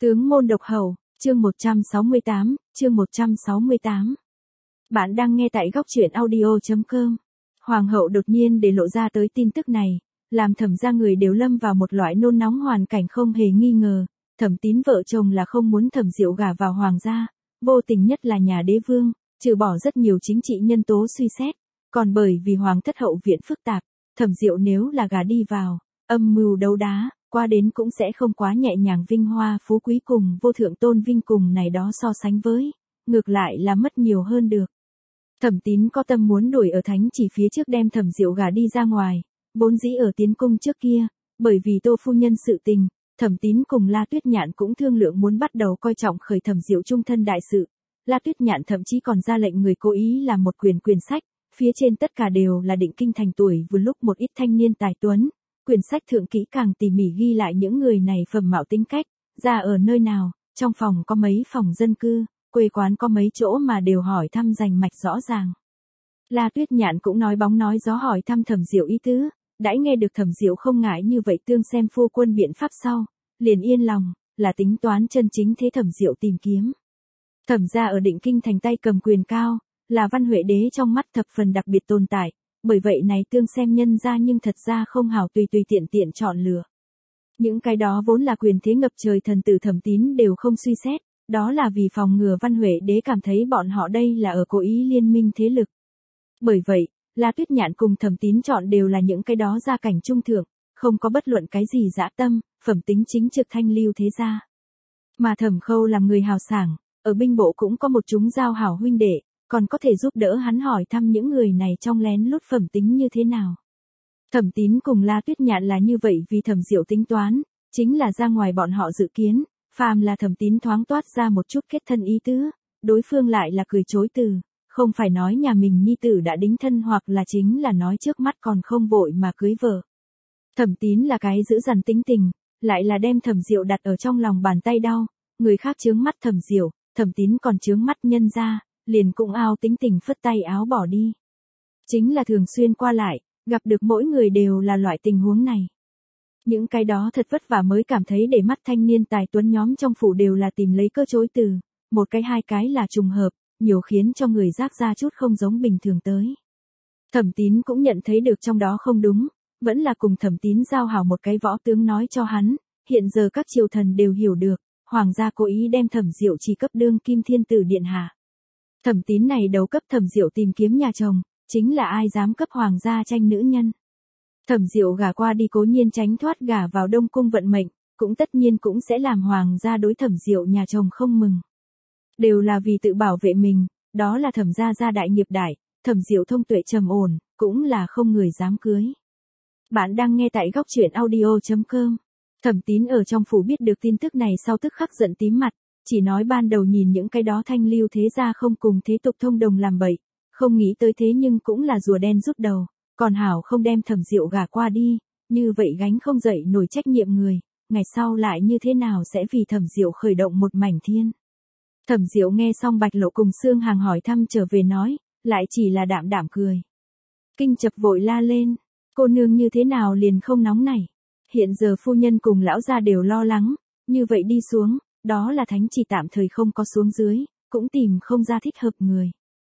Tướng môn độc hầu, chương 168, chương 168. Bạn đang nghe tại góc truyện audio.com. Hoàng hậu đột nhiên để lộ ra tới tin tức này, làm Thẩm gia người đều lâm vào một loại nôn nóng hoàn cảnh không hề nghi ngờ. Thẩm Tín vợ chồng là không muốn Thẩm Diệu gả vào hoàng gia, vô tình nhất là nhà đế vương, trừ bỏ rất nhiều chính trị nhân tố suy xét, còn bởi vì hoàng thất hậu viện phức tạp, Thẩm Diệu nếu là gả đi vào, âm mưu đấu đá, qua đến cũng sẽ không quá nhẹ nhàng, vinh hoa phú quý cùng vô thượng tôn vinh cùng này đó so sánh với, ngược lại là mất nhiều hơn được. Thẩm Tín có tâm muốn đuổi ở thánh chỉ phía trước đem Thẩm Diệu gả đi ra ngoài, vốn dĩ ở tiến cung trước kia, bởi vì Tô phu nhân sự tình, Thẩm Tín cùng La Tuyết Nhạn cũng thương lượng muốn bắt đầu coi trọng khởi Thẩm Diệu trung thân đại sự. La Tuyết Nhạn thậm chí còn ra lệnh người cố ý làm một quyển sách, phía trên tất cả đều là định kinh thành tuổi vừa lúc một ít thanh niên tài tuấn. Quyển sách thượng kỹ càng tỉ mỉ ghi lại những người này phẩm mạo tính cách, ra ở nơi nào, trong phòng có mấy phòng dân cư, quê quán có mấy chỗ mà đều hỏi thăm rành mạch rõ ràng. La Tuyết Nhạn cũng nói bóng nói gió hỏi thăm Thẩm Diệu ý tứ, đãi nghe được Thẩm Diệu không ngại như vậy tương xem phu quân biện pháp sau, liền yên lòng, là tính toán chân chính thế Thẩm Diệu tìm kiếm. Thẩm gia ở định kinh thành tay cầm quyền cao, là Văn Huệ đế trong mắt thập phần đặc biệt tồn tại. Bởi vậy này tương xem nhân ra nhưng thật ra không hảo tùy tiện chọn lựa. Những cái đó vốn là quyền thế ngập trời thần tử Thẩm Tín đều không suy xét, đó là vì phòng ngừa Văn Huệ đế cảm thấy bọn họ đây là ở cố ý liên minh thế lực. Bởi vậy, La Tuyết Nhạn cùng Thẩm Tín chọn đều là những cái đó gia cảnh trung thượng, không có bất luận cái gì dã tâm, phẩm tính chính trực thanh lưu thế gia. Mà Thẩm Khâu làm người hào sảng, ở binh bộ cũng có một chúng giao hảo huynh đệ, còn có thể giúp đỡ hắn hỏi thăm những người này trong lén lút phẩm tính như thế nào. Thẩm Tín cùng La Tuyết Nhạn là như vậy vì Thẩm Diệu tính toán, chính là ra ngoài bọn họ dự kiến, phàm là Thẩm Tín thoáng toát ra một chút kết thân ý tứ, đối phương lại là cười chối từ, không phải nói nhà mình nhi tử đã đính thân hoặc là chính là nói trước mắt còn không vội mà cưới vợ. Thẩm Tín là cái giữ dằn tính tình, lại là đem Thẩm Diệu đặt ở trong lòng bàn tay đau, người khác chướng mắt Thẩm Diệu, Thẩm Tín còn chướng mắt nhân ra, liền cũng ao tính tình phất tay áo bỏ đi. Chính là thường xuyên qua lại, gặp được mỗi người đều là loại tình huống này. Những cái đó thật vất vả mới cảm thấy để mắt thanh niên tài tuấn nhóm trong phủ đều là tìm lấy cơ chối từ, một cái hai cái là trùng hợp, nhiều khiến cho người giác ra chút không giống bình thường tới. Thẩm Tín cũng nhận thấy được trong đó không đúng, vẫn là cùng Thẩm Tín giao hảo một cái võ tướng nói cho hắn, hiện giờ các triều thần đều hiểu được, hoàng gia cố ý đem Thẩm Diệu chỉ cấp đương kim thiên tử điện hạ. Thẩm Tín này đầu cấp Thẩm Diệu tìm kiếm nhà chồng, chính là ai dám cấp hoàng gia tranh nữ nhân. Thẩm Diệu gả qua đi cố nhiên tránh thoát gả vào Đông cung vận mệnh, cũng tất nhiên cũng sẽ làm hoàng gia đối Thẩm Diệu nhà chồng không mừng. Đều là vì tự bảo vệ mình, đó là Thẩm gia gia đại nghiệp đại, Thẩm Diệu thông tuệ trầm ổn, cũng là không người dám cưới. Bạn đang nghe tại góc truyện audio.com. Thẩm Tín ở trong phủ biết được tin tức này sau tức khắc giận tím mặt. Chỉ nói ban đầu nhìn những cái đó thanh lưu thế gia không cùng thế tục thông đồng làm bậy, không nghĩ tới thế nhưng cũng là rùa đen rút đầu, còn hảo không đem Thẩm Diệu gả qua đi, như vậy gánh không dậy nổi trách nhiệm người, ngày sau lại như thế nào sẽ vì Thẩm Diệu khởi động một mảnh thiên. Thẩm Diệu nghe xong Bạch Lộ cùng Sương Hàng hỏi thăm trở về nói, lại chỉ là đạm đạm cười. Kinh Chập vội la lên, cô nương như thế nào liền không nóng này, hiện giờ phu nhân cùng lão gia đều lo lắng, như vậy đi xuống. Đó là thánh chỉ tạm thời không có xuống dưới, cũng tìm không ra thích hợp người.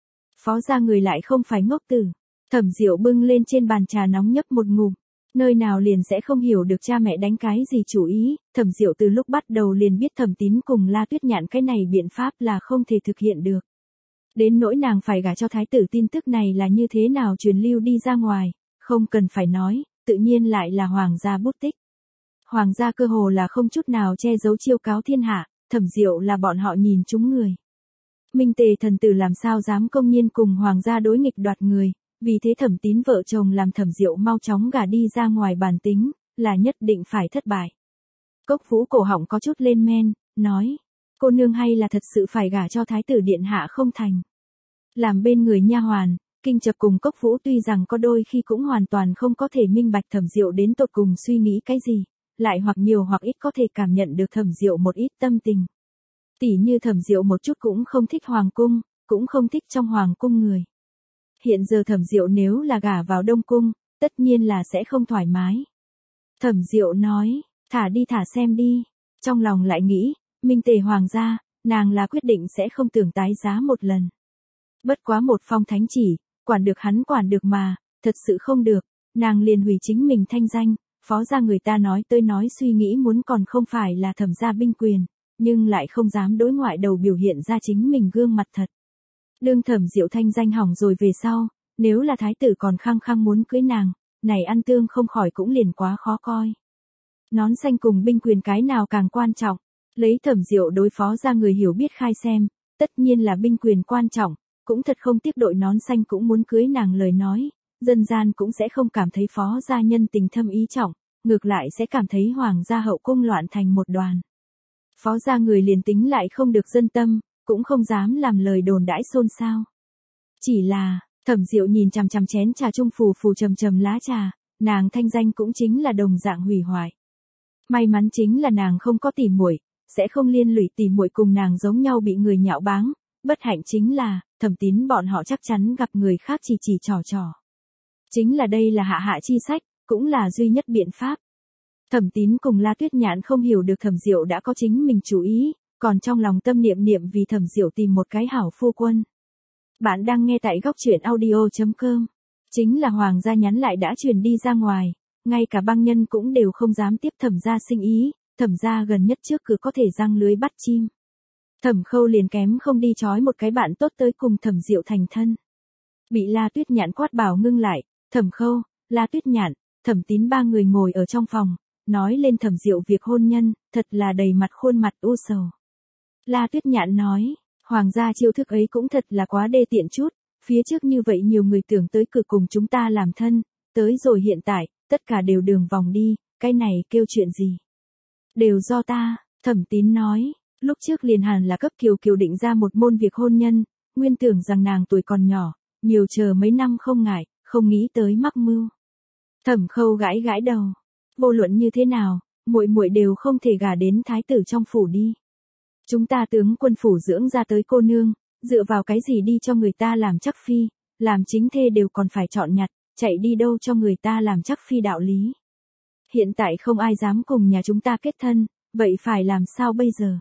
Phó gia người lại không phải ngốc tử. Thẩm Diệu bưng lên trên bàn trà nóng nhấp một ngụm, nơi nào liền sẽ không hiểu được cha mẹ đánh cái gì chủ ý. Thẩm Diệu từ lúc bắt đầu liền biết Thẩm Tín cùng La Tuyết Nhạn cái này biện pháp là không thể thực hiện được. Đến nỗi nàng phải gả cho thái tử tin tức này là như thế nào truyền lưu đi ra ngoài, không cần phải nói, tự nhiên lại là hoàng gia bút tích. Hoàng gia cơ hồ là không chút nào che giấu chiêu cáo thiên hạ, Thẩm Diệu là bọn họ nhìn chúng người. Minh Tề thần tử làm sao dám công nhiên cùng hoàng gia đối nghịch đoạt người, vì thế Thẩm Tín vợ chồng làm Thẩm Diệu mau chóng gả đi ra ngoài bản tính, là nhất định phải thất bại. Cốc Vũ cổ họng có chút lên men, nói, cô nương hay là thật sự phải gả cho thái tử điện hạ không thành. Làm bên người nha hoàn, Kinh Chập cùng Cốc Vũ tuy rằng có đôi khi cũng hoàn toàn không có thể minh bạch Thẩm Diệu đến tột cùng suy nghĩ cái gì. Lại hoặc nhiều hoặc ít có thể cảm nhận được Thẩm Diệu một ít tâm tình. Tỉ như Thẩm Diệu một chút cũng không thích hoàng cung, cũng không thích trong hoàng cung người. Hiện giờ Thẩm Diệu nếu là gả vào Đông cung, tất nhiên là sẽ không thoải mái. Thẩm Diệu nói, thả đi thả xem đi, trong lòng lại nghĩ, Minh tề hoàng gia, nàng là quyết định sẽ không tưởng tái giá một lần. Bất quá một phong thánh chỉ, quản được hắn quản được mà, thật sự không được, nàng liền hủy chính mình thanh danh, phó gia người ta nói tới nói suy nghĩ muốn còn không phải là Thẩm gia binh quyền, nhưng lại không dám đối ngoại đầu biểu hiện ra chính mình gương mặt thật. Đương Thẩm Diệu thanh danh hỏng rồi về sau, nếu là thái tử còn khăng khăng muốn cưới nàng, này ăn tương không khỏi cũng liền quá khó coi. Nón xanh cùng binh quyền cái nào càng quan trọng, lấy Thẩm Diệu đối phó ra người hiểu biết khai xem, tất nhiên là binh quyền quan trọng, cũng thật không tiếc đội nón xanh cũng muốn cưới nàng lời nói, dân gian cũng sẽ không cảm thấy phó gia nhân tình thâm ý trọng, ngược lại sẽ cảm thấy hoàng gia hậu cung loạn thành một đoàn. Phó gia người liền tính lại không được dân tâm, cũng không dám làm lời đồn đãi xôn xao. Chỉ là, Thẩm Diệu nhìn chằm chằm chén trà trung phù phù trầm trầm lá trà, nàng thanh danh cũng chính là đồng dạng hủy hoại. May mắn chính là nàng không có tỉ muội, sẽ không liên lụy tỉ muội cùng nàng giống nhau bị người nhạo báng, bất hạnh chính là, Thẩm Tín bọn họ chắc chắn gặp người khác chỉ trò trò. Chính là đây là hạ hạ chi sách, cũng là duy nhất biện pháp. Thẩm Tín cùng La Tuyết Nhạn không hiểu được Thẩm Diệu đã có chính mình chủ ý, còn trong lòng tâm niệm niệm vì Thẩm Diệu tìm một cái hảo phu quân. Bạn đang nghe tại góc truyện audio.com. Chính là hoàng gia nhắn lại đã truyền đi ra ngoài, ngay cả băng nhân cũng đều không dám tiếp Thẩm gia sinh ý, Thẩm gia gần nhất trước cửa có thể giăng lưới bắt chim. Thẩm Khâu liền kém không đi trói một cái bạn tốt tới cùng Thẩm Diệu thành thân. Bị La Tuyết Nhạn quát bảo ngưng lại, Thẩm Khâu, La Tuyết Nhạn, Thẩm Tín ba người ngồi ở trong phòng, nói lên Thẩm Diệu việc hôn nhân, thật là đầy mặt khuôn mặt u sầu. La Tuyết Nhạn nói, hoàng gia chiêu thức ấy cũng thật là quá đê tiện chút, phía trước như vậy nhiều người tưởng tới cửa cùng chúng ta làm thân, tới rồi hiện tại, tất cả đều đường vòng đi, cái này kêu chuyện gì? Đều do ta, Thẩm Tín nói, lúc trước liền hẳn là cấp Kiều Kiều định ra một môn việc hôn nhân, nguyên tưởng rằng nàng tuổi còn nhỏ, nhiều chờ mấy năm không ngại, không nghĩ tới mắc mưu. Thẩm Khâu gãi gãi đầu, vô luận như thế nào, muội muội đều không thể gả đến thái tử trong phủ đi. Chúng ta tướng quân phủ dưỡng ra tới cô nương, dựa vào cái gì đi cho người ta làm chắc phi, làm chính thê đều còn phải chọn nhặt, chạy đi đâu cho người ta làm chắc phi đạo lý. Hiện tại không ai dám cùng nhà chúng ta kết thân, vậy phải làm sao bây giờ?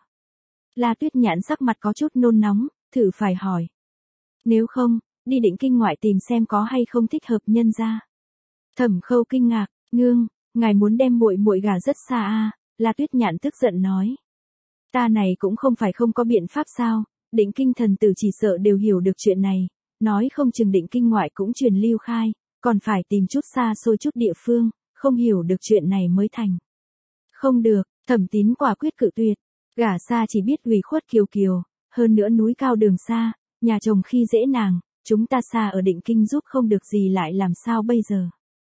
La Tuyết Nhạn sắc mặt có chút nôn nóng, thử phải hỏi. Nếu không, đi Định Kinh ngoại tìm xem có hay không thích hợp nhân gia. Thẩm Khâu kinh ngạc, nương, ngài muốn đem muội muội gả rất xa a? La Tuyết Nhạn tức giận nói. Ta này cũng không phải không có biện pháp sao, Định Kinh thần tử chỉ sợ đều hiểu được chuyện này, nói không chừng Định Kinh ngoại cũng truyền lưu khai, còn phải tìm chút xa xôi chút địa phương, không hiểu được chuyện này mới thành. Không được, Thẩm Tín quả quyết cự tuyệt, gả xa chỉ biết ủy khuất Kiều Kiều, hơn nữa núi cao đường xa, nhà chồng khi dễ nàng, chúng ta xa ở Định Kinh giúp không được gì lại làm sao bây giờ.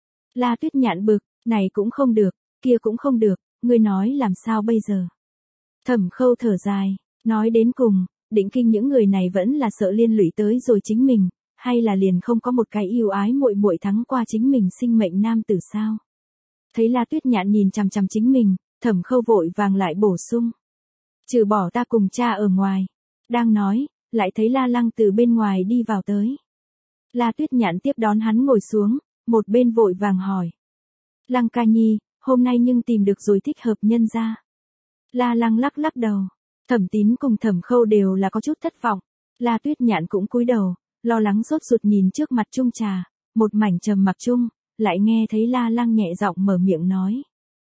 La Tuyết Nhạn bực, này cũng không được, kia cũng không được, ngươi nói làm sao bây giờ. Thẩm Khâu thở dài, nói đến cùng, Định Kinh những người này vẫn là sợ liên lụy tới rồi chính mình, hay là liền không có một cái yêu ái muội muội thắng qua chính mình sinh mệnh nam tử sao. Thấy La Tuyết Nhạn nhìn chằm chằm chính mình, Thẩm Khâu vội vàng lại bổ sung. Trừ bỏ ta cùng cha ở ngoài. Đang nói, lại thấy La Lăng từ bên ngoài đi vào tới. La Tuyết Nhạn tiếp đón hắn ngồi xuống, một bên vội vàng hỏi. Lăng ca nhi, hôm nay nhưng tìm được rồi thích hợp nhân gia. La Lăng lắc lắc đầu. Thẩm Tín cùng Thẩm Khâu đều là có chút thất vọng. La Tuyết Nhạn cũng cúi đầu, lo lắng sốt ruột nhìn trước mặt chung trà, một mảnh trầm mặc chung, lại nghe thấy La Lăng nhẹ giọng mở miệng nói.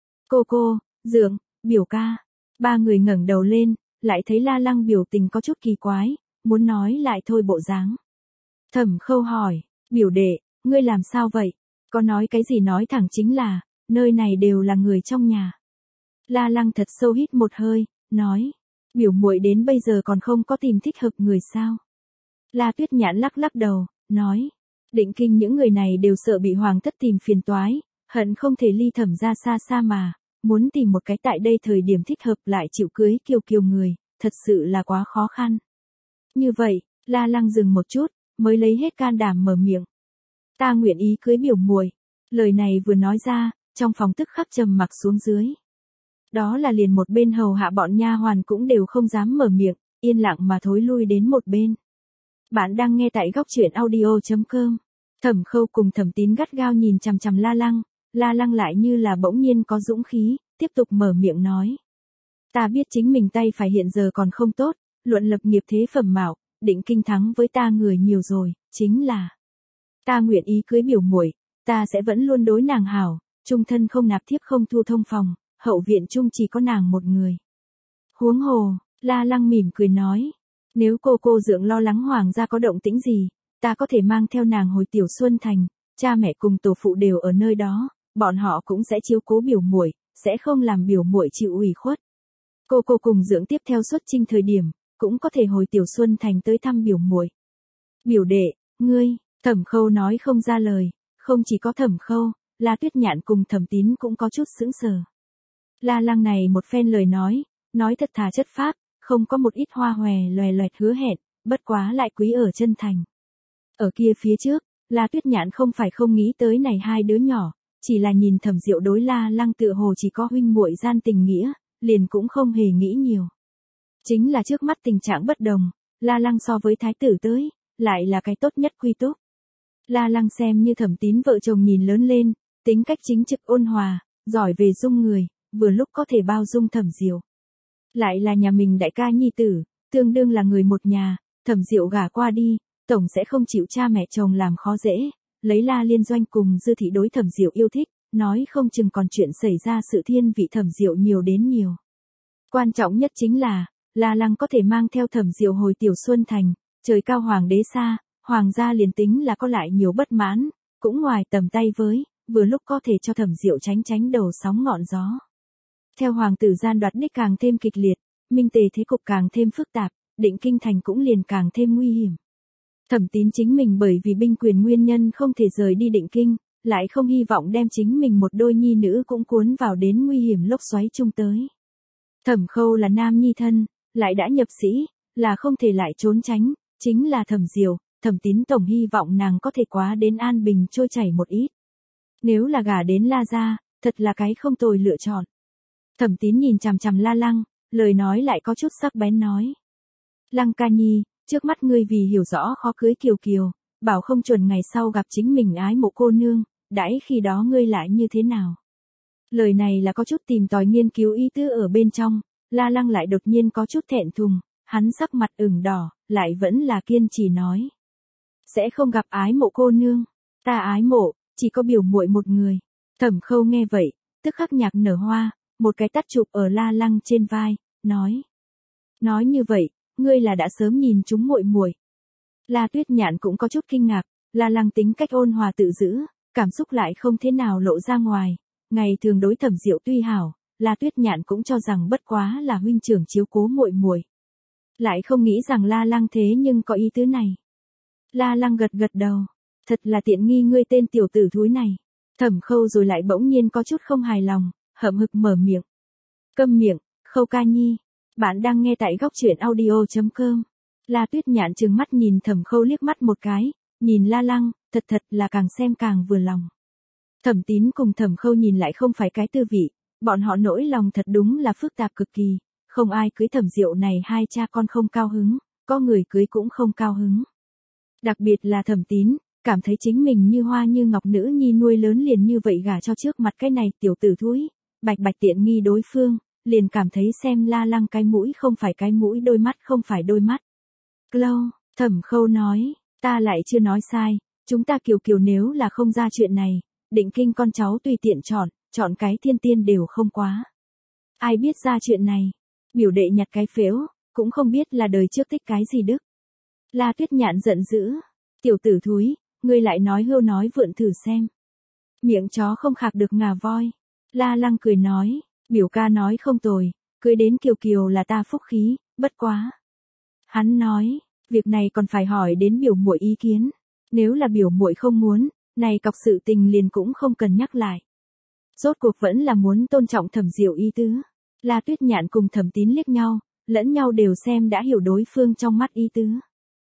Cô, Dượng, biểu ca. Ba người ngẩng đầu lên, lại thấy La Lăng biểu tình có chút kỳ quái, muốn nói lại thôi bộ dáng. Thẩm Khâu hỏi, biểu đệ, ngươi làm sao vậy? Có nói cái gì nói thẳng chính là, nơi này đều là người trong nhà. La Lăng thật sâu hít một hơi, nói, biểu muội đến bây giờ còn không có tìm thích hợp người sao? La Tuyết Nhạn lắc lắc đầu, nói, Định Kinh những người này đều sợ bị hoàng thất tìm phiền toái, hận không thể ly Thẩm ra xa xa mà, muốn tìm một cái tại đây thời điểm thích hợp lại chịu cưới Kiều Kiều người, thật sự là quá khó khăn. Như vậy, La Lăng dừng một chút, mới lấy hết can đảm mở miệng. Ta nguyện ý cưới biểu muội. Lời này vừa nói ra, trong phòng tức khắc trầm mặc xuống dưới. Đó là liền một bên hầu hạ bọn nha hoàn cũng đều không dám mở miệng, yên lặng mà thối lui đến một bên. Bạn đang nghe tại góc truyện audio.com. Thẩm Khâu cùng Thẩm Tín gắt gao nhìn chằm chằm La Lăng lại như là bỗng nhiên có dũng khí, tiếp tục mở miệng nói. Ta biết chính mình tay phải hiện giờ còn không tốt, luận lập nghiệp thế phẩm mạo, định kinh thắng với ta người nhiều rồi, chính là ta nguyện ý cưới biểu muội, ta sẽ vẫn luôn đối nàng hảo, chung thân không nạp thiếp không thu thông phòng, hậu viện chung chỉ có nàng một người. Huống hồ, La Lăng mỉm cười nói, nếu cô dượng lo lắng hoàng gia có động tĩnh gì, ta có thể mang theo nàng hồi Tiểu Xuân Thành, cha mẹ cùng tổ phụ đều ở nơi đó, bọn họ cũng sẽ chiếu cố biểu muội, sẽ không làm biểu muội chịu ủy khuất. Cô cùng dưỡng tiếp theo xuất chinh thời điểm, cũng có thể hồi Tiểu Xuân Thành tới thăm biểu muội. Biểu đệ, ngươi, Thẩm Khâu nói không ra lời, không chỉ có Thẩm Khâu, La Tuyết Nhạn cùng Thẩm Tín cũng có chút sững sờ. La Lăng này một phen lời nói thật thà chất phác, không có một ít hoa hòe loè loẹt hứa hẹn, bất quá lại quý ở chân thành. Ở kia phía trước, La Tuyết Nhạn không phải không nghĩ tới này hai đứa nhỏ, chỉ là nhìn Thẩm Diệu đối La Lăng tựa hồ chỉ có huynh muội gian tình nghĩa, liền cũng không hề nghĩ nhiều. Chính là trước mắt tình trạng bất đồng, La Lăng so với thái tử tới, lại là cái tốt nhất quy túc. La Lăng xem như Thẩm Tín vợ chồng nhìn lớn lên, tính cách chính trực ôn hòa, giỏi về dung người, vừa lúc có thể bao dung Thẩm Diệu. Lại là nhà mình đại ca nhi tử, tương đương là người một nhà, Thẩm Diệu gả qua đi, tổng sẽ không chịu cha mẹ chồng làm khó dễ, lấy La Liên Doanh cùng Dư Thị đối Thẩm Diệu yêu thích, nói không chừng còn chuyện xảy ra sự thiên vị Thẩm Diệu nhiều đến nhiều. Quan trọng nhất chính là, La Lăng có thể mang theo Thẩm Diệu hồi Tiểu Xuân Thành, trời cao hoàng đế xa, hoàng gia liền tính là có lại nhiều bất mãn, cũng ngoài tầm tay với, vừa lúc có thể cho Thẩm Diệu tránh đầu sóng ngọn gió. Theo hoàng tử gian đoạt đích càng thêm kịch liệt, minh tề thế cục càng thêm phức tạp, định kinh thành cũng liền càng thêm nguy hiểm. Thẩm Tín chính mình bởi vì binh quyền nguyên nhân không thể rời đi định kinh, lại không hy vọng đem chính mình một đôi nhi nữ cũng cuốn vào đến nguy hiểm lốc xoáy chung tới. Thẩm Khâu là nam nhi thân, lại đã nhập sĩ, là không thể lại trốn tránh, chính là Thẩm Diệu, Thẩm Tín tổng hy vọng nàng có thể quá đến an bình trôi chảy một ít. Nếu là gả đến La gia, thật là cái không tồi lựa chọn. Thẩm Tín nhìn chằm chằm La Lăng, lời nói lại có chút sắc bén nói. Lăng ca nhi, trước mắt ngươi vì hiểu rõ khó cưới Kiều Kiều, bảo không chuẩn ngày sau gặp chính mình ái mộ cô nương, đãi khi đó ngươi lại như thế nào. Lời này là có chút tìm tòi nghiên cứu ý tứ ở bên trong, La Lăng lại đột nhiên có chút thẹn thùng, hắn sắc mặt ửng đỏ, lại vẫn là kiên trì nói. Sẽ không gặp ái mộ cô nương, ta ái mộ, chỉ có biểu muội một người. Thẩm Khâu nghe vậy, tức khắc nhạc nở hoa, một cái tát chụp ở La Lăng trên vai, nói. Nói như vậy, ngươi là đã sớm nhìn chúng muội muội. La Tuyết Nhạn cũng có chút kinh ngạc, La Lăng tính cách ôn hòa tự giữ, cảm xúc lại không thế nào lộ ra ngoài. Ngày thường đối Thẩm Diệu tuy hảo, La Tuyết Nhạn cũng cho rằng bất quá là huynh trưởng chiếu cố muội muội. Lại không nghĩ rằng La Lăng thế nhưng có ý tứ này. La Lăng gật đầu, thật là tiện nghi ngươi tên tiểu tử thúi này. Thẩm Khâu rồi lại bỗng nhiên có chút không hài lòng, hậm hực mở miệng. Câm miệng, Khâu ca nhi. Bạn đang nghe tại góc truyện audio.com. La Tuyết Nhạn trừng mắt nhìn Thẩm Khâu liếc mắt một cái, nhìn La Lăng, thật là càng xem càng vừa lòng. Thẩm Tín cùng Thẩm Khâu nhìn lại không phải cái tư vị, bọn họ nỗi lòng thật đúng là phức tạp cực kỳ, không ai cưới Thẩm Diệu này hai cha con không cao hứng, có người cưới cũng không cao hứng. Đặc biệt là Thẩm Tín, cảm thấy chính mình như hoa như ngọc nữ nhi nuôi lớn liền như vậy gả cho trước mặt cái này tiểu tử thúi, bạch tiện nghi đối phương, liền cảm thấy xem La Lăng cái mũi không phải cái mũi, đôi mắt không phải đôi mắt. Lâu, Thẩm Khâu nói, ta lại chưa nói sai, chúng ta Kiều nếu là không ra chuyện này, định kinh con cháu tùy tiện chọn cái thiên tiên đều không quá. Ai biết ra chuyện này, biểu đệ nhặt cái phễu, cũng không biết là đời trước tích cái gì đức. La Tuyết Nhạn giận dữ, tiểu tử thúi, ngươi lại nói hưu nói vượn thử xem. Miệng chó không khạc được ngà voi. La Lăng cười nói, biểu ca nói không tồi, cưới đến Kiều là ta phúc khí, bất quá. Hắn nói, việc này còn phải hỏi đến biểu muội ý kiến, nếu là biểu muội không muốn, này cọc sự tình liền cũng không cần nhắc lại. Rốt cuộc vẫn là muốn tôn trọng Thẩm Diệu ý tứ. La Tuyết Nhạn cùng Thẩm Tín liếc nhau, lẫn nhau đều xem đã hiểu đối phương trong mắt ý tứ.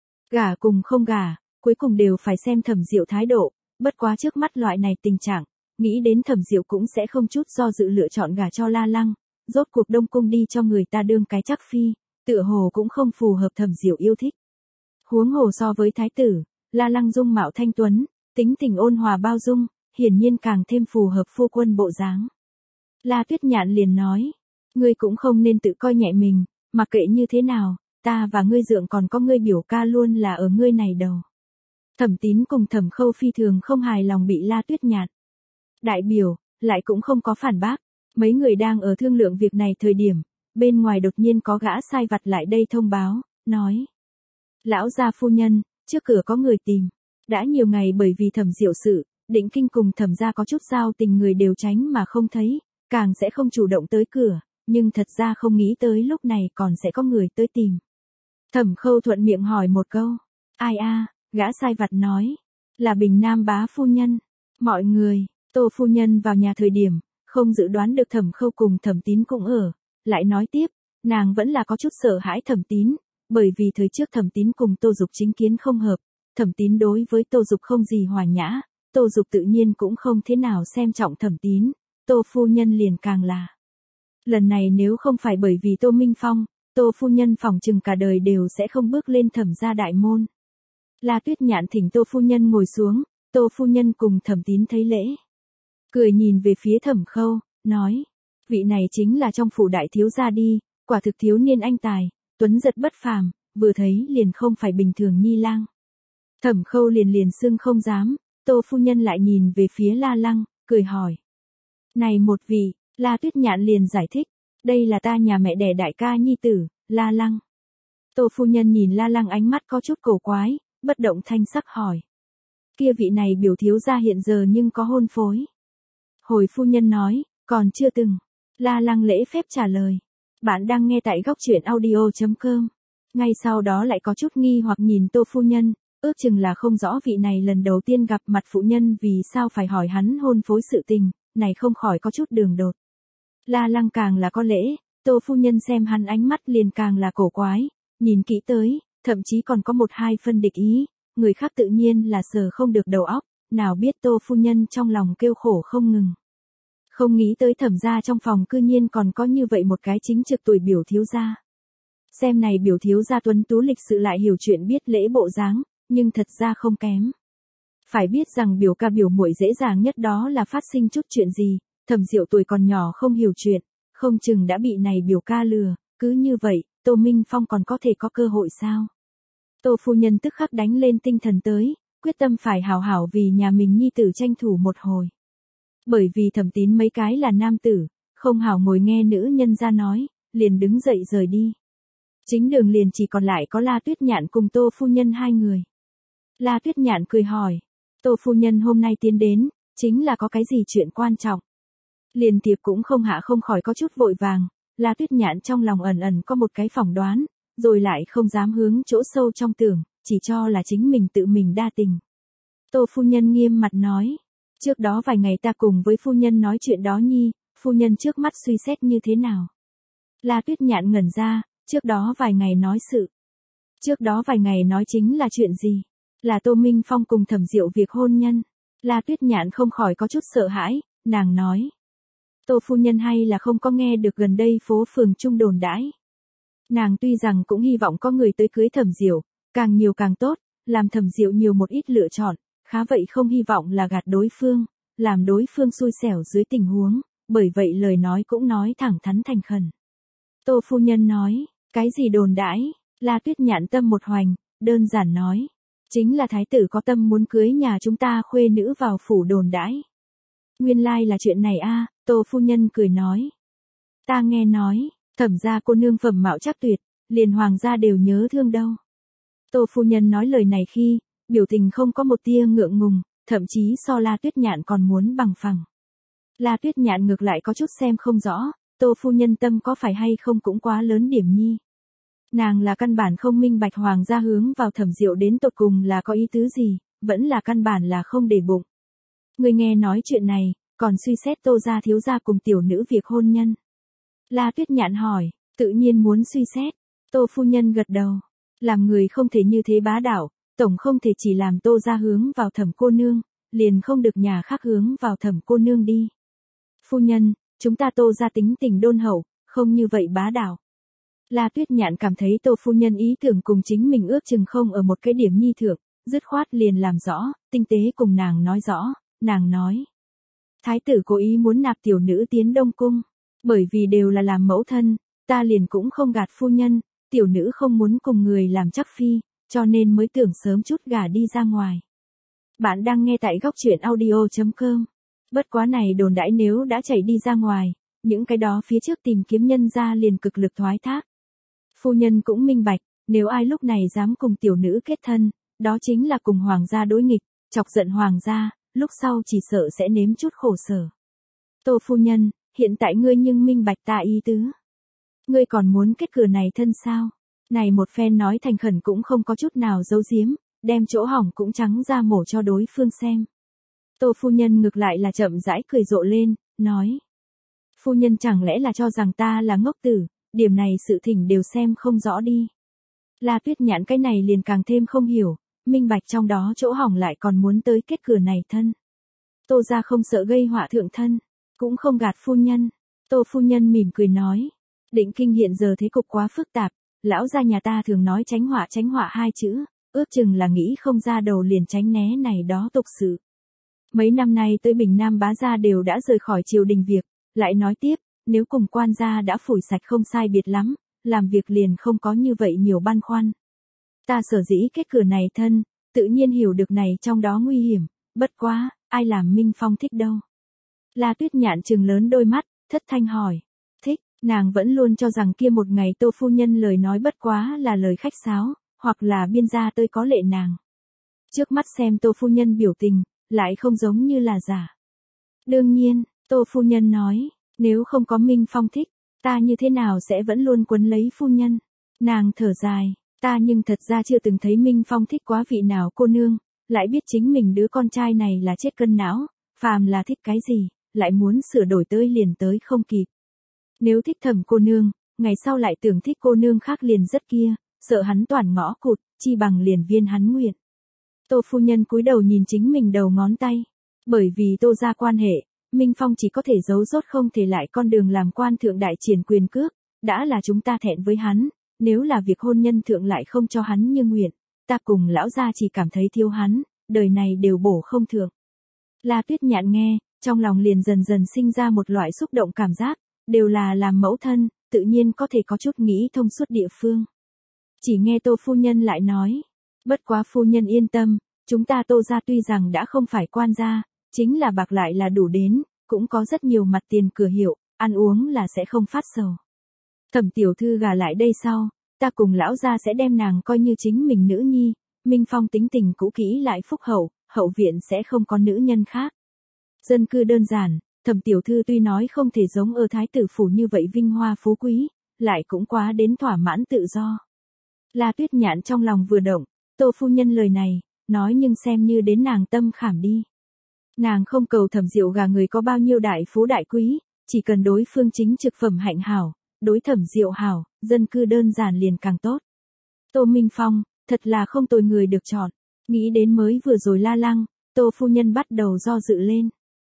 Gả cùng không gả, cuối cùng đều phải xem Thẩm Diệu thái độ, bất quá trước mắt loại này tình trạng, nghĩ đến Thẩm Diệu cũng sẽ không chút do dự lựa chọn gả cho La Lăng, rốt cuộc Đông Cung đi cho người ta đương cái chắc phi, tựa hồ cũng không phù hợp Thẩm Diệu yêu thích. Huống hồ so với thái tử, La Lăng dung mạo thanh tuấn, tính tình ôn hòa bao dung, hiển nhiên càng thêm phù hợp phu quân bộ dáng. La Tuyết Nhạn liền nói, Ngươi cũng không nên tự coi nhẹ mình, mặc kệ như thế nào, ta và ngươi dượng còn có ngươi biểu ca luôn là ở ngươi này đầu. Thẩm Tín cùng Thẩm Khâu phi thường không hài lòng bị La Tuyết Nhạn đại biểu, lại cũng không có phản bác. Mấy người đang ở thương lượng việc này thời điểm, bên ngoài đột nhiên có gã sai vặt lại đây thông báo, nói. Lão gia phu nhân, trước cửa có người tìm. Đã nhiều ngày bởi vì Thẩm Diệu sự, Định Kinh cùng Thẩm gia có chút giao tình người đều tránh mà không thấy, càng sẽ không chủ động tới cửa, nhưng thật ra không nghĩ tới lúc này còn sẽ có người tới tìm. Thẩm Khâu thuận miệng hỏi một câu. Ai a? Gã sai vặt nói. Là Bình Nam bá phu nhân. Mọi người, Tô phu nhân vào nhà thời điểm, không dự đoán được Thẩm Khâu cùng Thẩm Tín cũng ở. Lại nói tiếp, nàng vẫn là có chút sợ hãi Thẩm Tín, bởi vì thời trước Thẩm Tín cùng Tô Dục chính kiến không hợp. Thẩm Tín đối với Tô Dục không gì hòa nhã, Tô Dục tự nhiên cũng không thế nào xem trọng Thẩm Tín, Tô phu nhân liền càng là. Lần này nếu không phải bởi vì Tô Minh Phong, Tô phu nhân phỏng chừng cả đời đều sẽ không bước lên Thẩm gia đại môn. La Tuyết Nhạn thỉnh Tô phu nhân ngồi xuống, Tô phu nhân cùng Thẩm Tín thấy lễ. Cười nhìn về phía Thẩm Khâu, nói, vị này chính là trong phủ đại thiếu gia đi, quả thực thiếu niên anh tài, tuấn giật bất phàm, vừa thấy liền không phải bình thường nhi lang. Thẩm Khâu liền xưng không dám, Tô phu nhân lại nhìn về phía La Lăng, cười hỏi. Này một vị, La Tuyết Nhạn liền giải thích, đây là ta nhà mẹ đẻ đại ca nhi tử, La Lăng. Tô phu nhân nhìn La Lăng ánh mắt có chút cổ quái, bất động thanh sắc hỏi. Kia vị này biểu thiếu gia hiện giờ nhưng có hôn phối. Hồi phu nhân nói, còn chưa từng. La Lăng lễ phép trả lời. Bạn đang nghe tại góc truyện audio.com. Ngay sau đó lại có chút nghi hoặc nhìn Tô phu nhân, ước chừng là không rõ vị này lần đầu tiên gặp mặt phụ nhân vì sao phải hỏi hắn hôn phối sự tình, này không khỏi có chút đường đột. La Lăng càng là có lễ, Tô phu nhân xem hắn ánh mắt liền càng là cổ quái, nhìn kỹ tới, thậm chí còn có một hai phân địch ý, người khác tự nhiên là sờ không được đầu óc, nào biết Tô phu nhân trong lòng kêu khổ không ngừng. Không nghĩ tới Thẩm gia trong phòng cư nhiên còn có như vậy một cái chính trực tuổi biểu thiếu gia. Xem này biểu thiếu gia tuấn tú lịch sự lại hiểu chuyện biết lễ bộ dáng, nhưng thật ra không kém. Phải biết rằng biểu ca biểu muội dễ dàng nhất đó là phát sinh chút chuyện gì, Thẩm Diệu tuổi còn nhỏ không hiểu chuyện, không chừng đã bị này biểu ca lừa, cứ như vậy, Tô Minh Phong còn có thể có cơ hội sao? Tô phu nhân tức khắc đánh lên tinh thần tới, quyết tâm phải hảo hảo vì nhà mình nhi tử tranh thủ một hồi. Bởi vì Thẩm Tín mấy cái là nam tử, không hảo ngồi nghe nữ nhân ra nói, liền đứng dậy rời đi. Chính đường liền chỉ còn lại có La Tuyết Nhạn cùng Tô phu nhân hai người. La Tuyết Nhạn cười hỏi, Tô phu nhân hôm nay tiến đến, chính là có cái gì chuyện quan trọng. Liền tiệp cũng không hạ không khỏi có chút vội vàng, La Tuyết Nhạn trong lòng ẩn ẩn có một cái phỏng đoán, rồi lại không dám hướng chỗ sâu trong tưởng, chỉ cho là chính mình tự mình đa tình. Tô phu nhân nghiêm mặt nói, trước đó vài ngày ta cùng với phu nhân nói chuyện đó nhi, phu nhân trước mắt suy xét như thế nào. La Tuyết Nhạn ngẩn ra, trước đó vài ngày nói sự. Trước đó vài ngày nói chính là chuyện gì? Là Tô Minh Phong cùng Thẩm Diệu việc hôn nhân. La Tuyết Nhạn không khỏi có chút sợ hãi, nàng nói. Tô phu nhân hay là không có nghe được gần đây phố phường trung đồn đãi. Nàng tuy rằng cũng hy vọng có người tới cưới Thẩm Diệu, càng nhiều càng tốt, làm Thẩm Diệu nhiều một ít lựa chọn, khá vậy không hy vọng là gạt đối phương, làm đối phương xui xẻo dưới tình huống, bởi vậy lời nói cũng nói thẳng thắn thành khẩn. Tô phu nhân nói, cái gì đồn đãi? La Tuyết Nhạn tâm một hoành, đơn giản nói, chính là thái tử có tâm muốn cưới nhà chúng ta khuê nữ vào phủ đồn đãi. Nguyên lai là chuyện này a, Tô phu nhân cười nói. Ta nghe nói, Thẩm gia cô nương phẩm mạo chắc tuyệt, liền hoàng gia đều nhớ thương đâu. Tô phu nhân nói lời này khi, biểu tình không có một tia ngượng ngùng, thậm chí so La Tuyết Nhạn còn muốn bằng phẳng. La Tuyết Nhạn ngược lại có chút xem không rõ, Tô phu nhân tâm có phải hay không cũng quá lớn điểm nhi. Nàng là căn bản không minh bạch hoàng gia hướng vào Thẩm Diệu đến tột cùng là có ý tứ gì, vẫn là căn bản là không để bụng. Người nghe nói chuyện này, còn suy xét Tô gia thiếu gia cùng tiểu nữ việc hôn nhân. La Tuyết Nhạn hỏi, tự nhiên muốn suy xét. Tô phu nhân gật đầu. Làm người không thể như thế bá đạo, tổng không thể chỉ làm Tô gia hướng vào Thẩm cô nương, liền không được nhà khác hướng vào Thẩm cô nương đi. Phu nhân, chúng ta Tô gia tính tình đôn hậu, không như vậy bá đạo. La Tuyết Nhạn cảm thấy Tô phu nhân ý tưởng cùng chính mình ước chừng không ở một cái điểm nhi thượng, dứt khoát liền làm rõ, tinh tế cùng nàng nói rõ, nàng nói. Thái tử cố ý muốn nạp tiểu nữ tiến Đông Cung. Bởi vì đều là làm mẫu thân, ta liền cũng không gạt phu nhân, tiểu nữ không muốn cùng người làm chắc phi, cho nên mới tưởng sớm chút gả đi ra ngoài. Bạn đang nghe tại góc truyện audio.com. Bất quá này đồn đãi nếu đã chạy đi ra ngoài, những cái đó phía trước tìm kiếm nhân ra liền cực lực thoái thác. Phu nhân cũng minh bạch, nếu ai lúc này dám cùng tiểu nữ kết thân, đó chính là cùng hoàng gia đối nghịch, chọc giận hoàng gia, lúc sau chỉ sợ sẽ nếm chút khổ sở. Tô phu nhân, hiện tại ngươi nhưng minh bạch ta ý tứ. Ngươi còn muốn kết cửa này thân sao? Này một phen nói thành khẩn cũng không có chút nào giấu giếm, đem chỗ hỏng cũng trắng ra mổ cho đối phương xem. Tô phu nhân ngược lại là chậm rãi cười rộ lên, nói. Phu nhân chẳng lẽ là cho rằng ta là ngốc tử, điểm này sự thỉnh đều xem không rõ đi. La Tuyết Nhạn cái này liền càng thêm không hiểu, minh bạch trong đó chỗ hỏng lại còn muốn tới kết cửa này thân. Tô gia không sợ gây họa thượng thân, cũng không gạt phu nhân. Tô phu nhân mỉm cười nói. Định kinh hiện giờ thế cục quá phức tạp, lão gia nhà ta thường nói tránh họa hai chữ, ước chừng là nghĩ không ra đầu liền tránh né này đó tục sự. Mấy năm nay tới Bình Nam bá gia đều đã rời khỏi triều đình việc, lại nói tiếp, nếu cùng quan gia đã phủi sạch không sai biệt lắm, làm việc liền không có như vậy nhiều băn khoăn. Ta sở dĩ kết cửa này thân, tự nhiên hiểu được này trong đó nguy hiểm, bất quá, ai làm Minh Phong thích đâu. La Tuyết Nhạn trừng lớn đôi mắt, thất thanh hỏi. Thích, nàng vẫn luôn cho rằng kia một ngày Tô phu nhân lời nói bất quá là lời khách sáo, hoặc là biên gia tơi có lệ nàng. Trước mắt xem Tô phu nhân biểu tình, lại không giống như là giả. Đương nhiên, Tô phu nhân nói, nếu không có Minh Phong thích, ta như thế nào sẽ vẫn luôn quấn lấy phu nhân. Nàng thở dài, ta nhưng thật ra chưa từng thấy Minh Phong thích quá vị nào cô nương, lại biết chính mình đứa con trai này là chết cân não, phàm là thích cái gì, lại muốn sửa đổi tới liền tới không kịp. Nếu thích Thẩm cô nương, ngày sau lại tưởng thích cô nương khác liền rất kia, sợ hắn toàn ngõ cụt, chi bằng liền viên hắn nguyện. Tô phu nhân cúi đầu nhìn chính mình đầu ngón tay, bởi vì Tô gia quan hệ, Minh Phong chỉ có thể giấu rốt không thể lại con đường làm quan thượng đại triển quyền cước, đã là chúng ta thẹn với hắn, nếu là việc hôn nhân thượng lại không cho hắn như nguyện, ta cùng lão gia chỉ cảm thấy thiếu hắn, đời này đều bổ không thượng. La Tuyết Nhạn nghe, trong lòng liền dần dần sinh ra một loại xúc động cảm giác, đều là làm mẫu thân, tự nhiên có thể có chút nghĩ thông suốt địa phương. Chỉ nghe Tô phu nhân lại nói, bất quá phu nhân yên tâm, chúng ta Tô gia tuy rằng đã không phải quan gia, chính là bạc lại là đủ đến, cũng có rất nhiều mặt tiền cửa hiệu, ăn uống là sẽ không phát sầu. Thẩm tiểu thư gả lại đây sau, ta cùng lão gia sẽ đem nàng coi như chính mình nữ nhi, Minh Phong tính tình cũ kỹ lại phúc hậu, hậu viện sẽ không có nữ nhân khác. Dân cư đơn giản, Thẩm tiểu thư tuy nói không thể giống ở thái tử phủ như vậy vinh hoa phú quý, lại cũng quá đến thỏa mãn tự do. La Tuyết Nhạn trong lòng vừa động, Tô phu nhân lời này, nói nhưng xem như đến nàng tâm khảm đi. Nàng không cầu Thẩm Diệu gả người có bao nhiêu đại phú đại quý, chỉ cần đối phương chính trực phẩm hạnh hảo, đối Thẩm Diệu hảo, dân cư đơn giản liền càng tốt. Tô Minh Phong, thật là không tồi người được chọn, nghĩ đến mới vừa rồi La Lăng, Tô phu nhân bắt đầu do dự lên.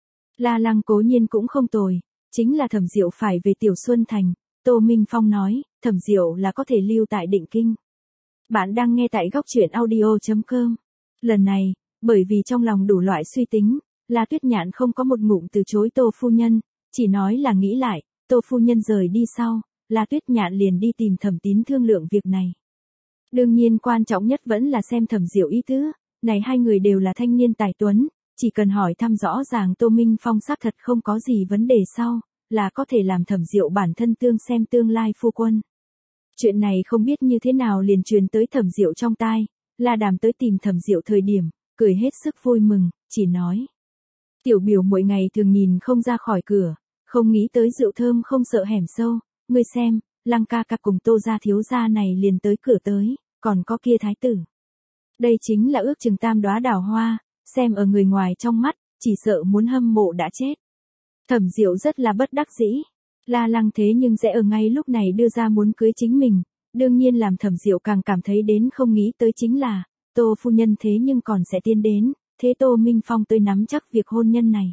La Lăng cố nhiên cũng không tồi, chính là Thẩm Diệu phải về Tiểu Xuân Thành, Tô Minh Phong nói, Thẩm Diệu là có thể lưu tại Định Kinh. Bạn đang nghe tại góc truyện audio.com. Lần này, bởi vì trong lòng đủ loại suy tính, La Tuyết Nhạn không có một ngụm từ chối Tô phu nhân, chỉ nói là nghĩ lại, Tô phu nhân rời đi sau, La Tuyết Nhạn liền đi tìm Thẩm Tín thương lượng việc này. Đương nhiên quan trọng nhất vẫn là xem Thẩm Diệu ý tứ, này hai người đều là thanh niên tài tuấn, chỉ cần hỏi thăm rõ ràng Tô Minh Phong xác thật không có gì vấn đề sau, là có thể làm Thẩm Diệu bản thân tương xem tương lai phu quân. Chuyện này không biết như thế nào liền truyền tới Thẩm Diệu trong tai, La Đàm tới tìm Thẩm Diệu thời điểm, cười hết sức vui mừng, chỉ nói. Tiểu biểu mỗi ngày thường nhìn không ra khỏi cửa, không nghĩ tới rượu thơm không sợ hẻm sâu, ngươi xem, Lăng ca ca cùng Tô gia thiếu gia này liền tới cửa tới, còn có kia thái tử. Đây chính là ước chừng tam đóa đào hoa, xem ở người ngoài trong mắt, chỉ sợ muốn hâm mộ đã chết. Thẩm Diệu rất là bất đắc dĩ. La Lăng thế nhưng sẽ ở ngay lúc này đưa ra muốn cưới chính mình, đương nhiên làm Thẩm Diệu càng cảm thấy đến không nghĩ tới chính là, Tô phu nhân thế nhưng còn sẽ tiến đến, thế Tô Minh Phong tới nắm chắc việc hôn nhân này.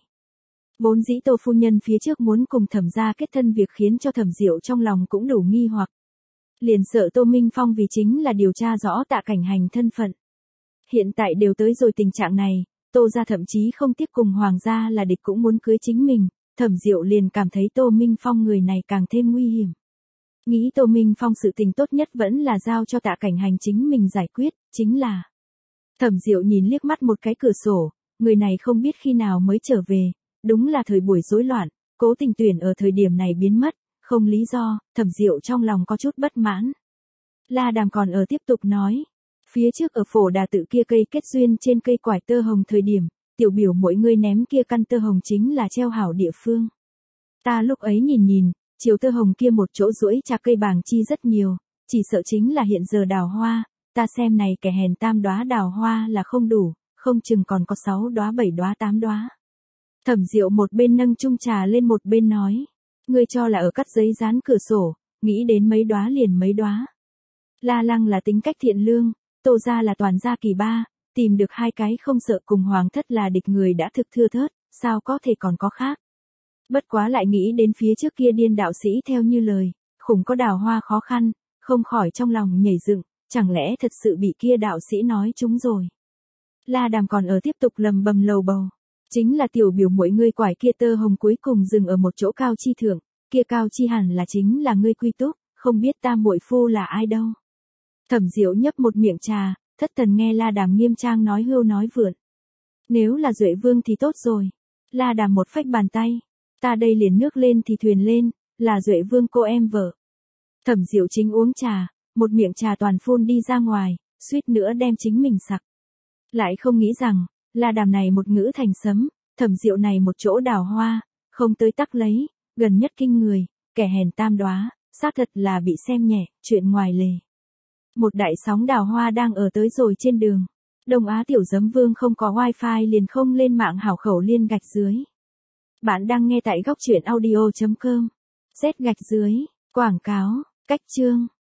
Vốn dĩ Tô phu nhân phía trước muốn cùng Thẩm gia kết thân việc khiến cho Thẩm Diệu trong lòng cũng đủ nghi hoặc. Liền sợ Tô Minh Phong vì chính là điều tra rõ Tạ Cảnh Hành thân phận. Hiện tại đều tới rồi tình trạng này, Tô gia thậm chí không tiếc cùng hoàng gia là địch cũng muốn cưới chính mình, Thẩm Diệu liền cảm thấy Tô Minh Phong người này càng thêm nguy hiểm. Nghĩ Tô Minh Phong sự tình tốt nhất vẫn là giao cho Tạ Cảnh Hành chính mình giải quyết, chính là. Thẩm Diệu nhìn liếc mắt một cái cửa sổ, người này không biết khi nào mới trở về, đúng là thời buổi rối loạn, cố tình tuyển ở thời điểm này biến mất, không lý do, Thẩm Diệu trong lòng có chút bất mãn. La Đàm còn ở tiếp tục nói, phía trước ở Phổ Đà Tự kia cây kết duyên trên cây quải tơ hồng thời điểm, tiểu biểu mỗi người ném kia căn tơ hồng chính là treo hảo địa phương. Ta lúc ấy nhìn, chiều tơ hồng kia một chỗ duỗi chạc cây bàng chi rất nhiều, chỉ sợ chính là hiện giờ đào hoa, ta xem này kẻ hèn 3 đóa đào hoa là không đủ, không chừng còn có 6 đóa 7 đóa 8 đóa. Thẩm Diệu một bên nâng chung trà lên một bên nói, ngươi cho là ở cắt giấy dán cửa sổ, nghĩ đến mấy đóa liền mấy đóa. La Lăng là tính cách thiện lương, Tô gia là toàn gia kỳ ba, tìm được 2 cái không sợ cùng hoàng thất là địch người đã thực thưa thớt, sao có thể còn có khác. Bất quá lại nghĩ đến phía trước kia điên đạo sĩ theo như lời, khủng có đào hoa khó khăn, không khỏi trong lòng nhảy dựng, chẳng lẽ thật sự bị kia đạo sĩ nói trúng rồi. La Đàm còn ở tiếp tục lầm bầm lầu bầu, chính là tiểu biểu mỗi ngươi quải kia tơ hồng cuối cùng dừng ở một chỗ cao chi thượng, kia cao chi hẳn là chính là ngươi quy túc, không biết ta muội phu là ai đâu. Thẩm Diệu nhấp một miệng trà, thất thần nghe La Đàm nghiêm trang nói hưu nói vượn. Nếu là Duệ Vương thì tốt rồi. La Đàm một phách bàn tay, ta đây liền nước lên thì thuyền lên, là Duệ Vương cô em vợ. Thẩm Diệu chính uống trà, một miệng trà toàn phun đi ra ngoài, suýt nữa đem chính mình sặc. Lại không nghĩ rằng, La Đàm này một ngữ thành sấm, Thẩm Diệu này một chỗ đào hoa, không tới tắc lấy, gần nhất kinh người, kẻ hèn 3 đóa, xác thật là bị xem nhẹ, chuyện ngoài lề. Một đại sóng đào hoa đang ở tới rồi trên đường. Đông Á tiểu giấm vương không có wifi liền không lên mạng hảo khẩu liên gạch dưới. Bạn đang nghe tại góc truyện audio.com. Z gạch dưới, quảng cáo, cách chương.